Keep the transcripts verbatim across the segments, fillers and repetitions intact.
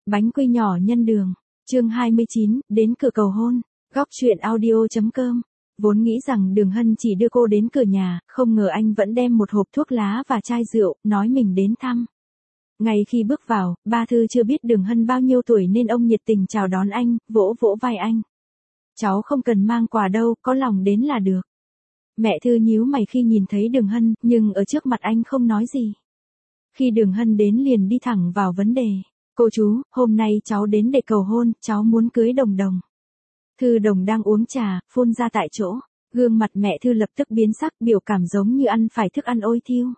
Bánh quy nhỏ nhân đường. Chương hai mươi chín, đến cửa cầu hôn. Góc truyện audio.com. Vốn nghĩ rằng Đường Hân chỉ đưa cô đến cửa nhà, không ngờ anh vẫn đem một hộp thuốc lá và chai rượu, nói mình đến thăm. Ngay khi bước vào, ba Thư chưa biết Đường Hân bao nhiêu tuổi nên ông nhiệt tình chào đón anh, vỗ vỗ vai anh. Cháu không cần mang quà đâu, có lòng đến là được. Mẹ Thư nhíu mày khi nhìn thấy Đường Hân, nhưng ở trước mặt anh không nói gì. Khi Đường Hân đến liền đi thẳng vào vấn đề. Cô chú, hôm nay cháu đến để cầu hôn, cháu muốn cưới Đồng Đồng. Thư Đồng đang uống trà, phun ra tại chỗ. Gương mặt mẹ Thư lập tức biến sắc, biểu cảm giống như ăn phải thức ăn ôi thiêu.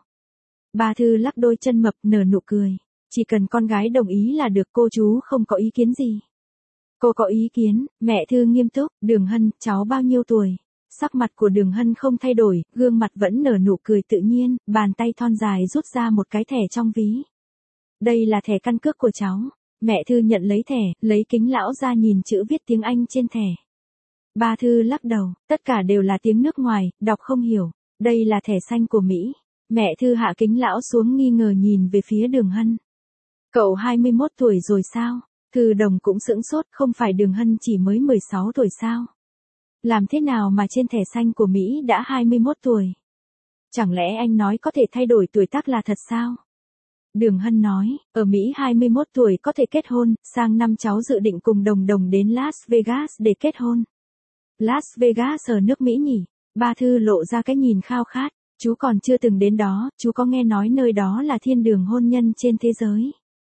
Ba Thư lắc đôi chân mập nở nụ cười. Chỉ cần con gái đồng ý là được, cô chú không có ý kiến gì. Cô có ý kiến, mẹ Thư nghiêm túc. Đường Hân, cháu bao nhiêu tuổi? Sắc mặt của Đường Hân không thay đổi, gương mặt vẫn nở nụ cười tự nhiên, bàn tay thon dài rút ra một cái thẻ trong ví. Đây là thẻ căn cước của cháu. Mẹ Thư nhận lấy thẻ, lấy kính lão ra nhìn chữ viết tiếng Anh trên thẻ. Ba Thư lắc đầu, tất cả đều là tiếng nước ngoài, đọc không hiểu. Đây là thẻ xanh của Mỹ. Mẹ Thư hạ kính lão xuống nghi ngờ nhìn về phía Đường Hân. Cậu hai mươi mốt tuổi rồi sao? Thư Đồng cũng sững sốt, không phải Đường Hân chỉ mới mười sáu tuổi sao? Làm thế nào mà trên thẻ xanh của Mỹ đã hai mươi mốt tuổi? Chẳng lẽ anh nói có thể thay đổi tuổi tác là thật sao? Đường Hân nói, ở Mỹ hai mươi mốt tuổi có thể kết hôn, sang năm cháu dự định cùng Đồng Đồng đến Las Vegas để kết hôn. Las Vegas ở nước Mỹ nhỉ? Ba Thư lộ ra cái nhìn khao khát, chú còn chưa từng đến đó, chú có nghe nói nơi đó là thiên đường hôn nhân trên thế giới.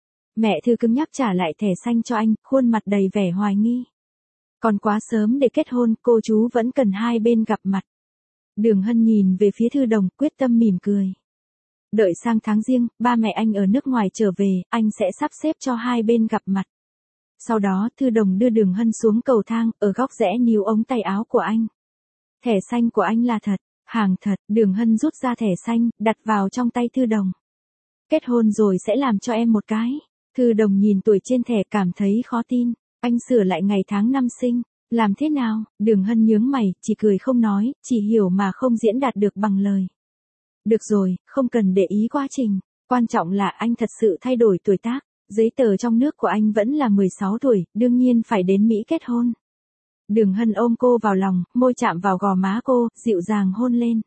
Mẹ Thư cứng nhắc trả lại thẻ xanh cho anh, khuôn mặt đầy vẻ hoài nghi. Còn quá sớm để kết hôn, cô chú vẫn cần hai bên gặp mặt. Đường Hân nhìn về phía Thư Đồng, quyết tâm mỉm cười. Đợi sang tháng Giêng, ba mẹ anh ở nước ngoài trở về, anh sẽ sắp xếp cho hai bên gặp mặt. Sau đó, Thư Đồng đưa Đường Hân xuống cầu thang, ở góc rẽ níu ống tay áo của anh. Thẻ xanh của anh là thật, hàng thật. Đường Hân rút ra thẻ xanh, đặt vào trong tay Thư Đồng. Kết hôn rồi sẽ làm cho em một cái. Thư Đồng nhìn tuổi trên thẻ cảm thấy khó tin. Anh sửa lại ngày tháng năm sinh. Làm thế nào? Đường Hân nhướng mày, chỉ cười không nói, chỉ hiểu mà không diễn đạt được bằng lời. Được rồi, không cần để ý quá trình. Quan trọng là anh thật sự thay đổi tuổi tác. Giấy tờ trong nước của anh vẫn là mười sáu tuổi, đương nhiên phải đến Mỹ kết hôn. Đường Hân ôm cô vào lòng, môi chạm vào gò má cô, dịu dàng hôn lên.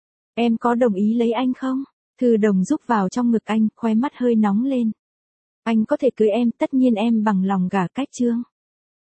Em có đồng ý lấy anh không? Thư Đồng rúc vào trong ngực anh, khóe mắt hơi nóng lên. Anh có thể cưới em, tất nhiên em bằng lòng gả cách Trương.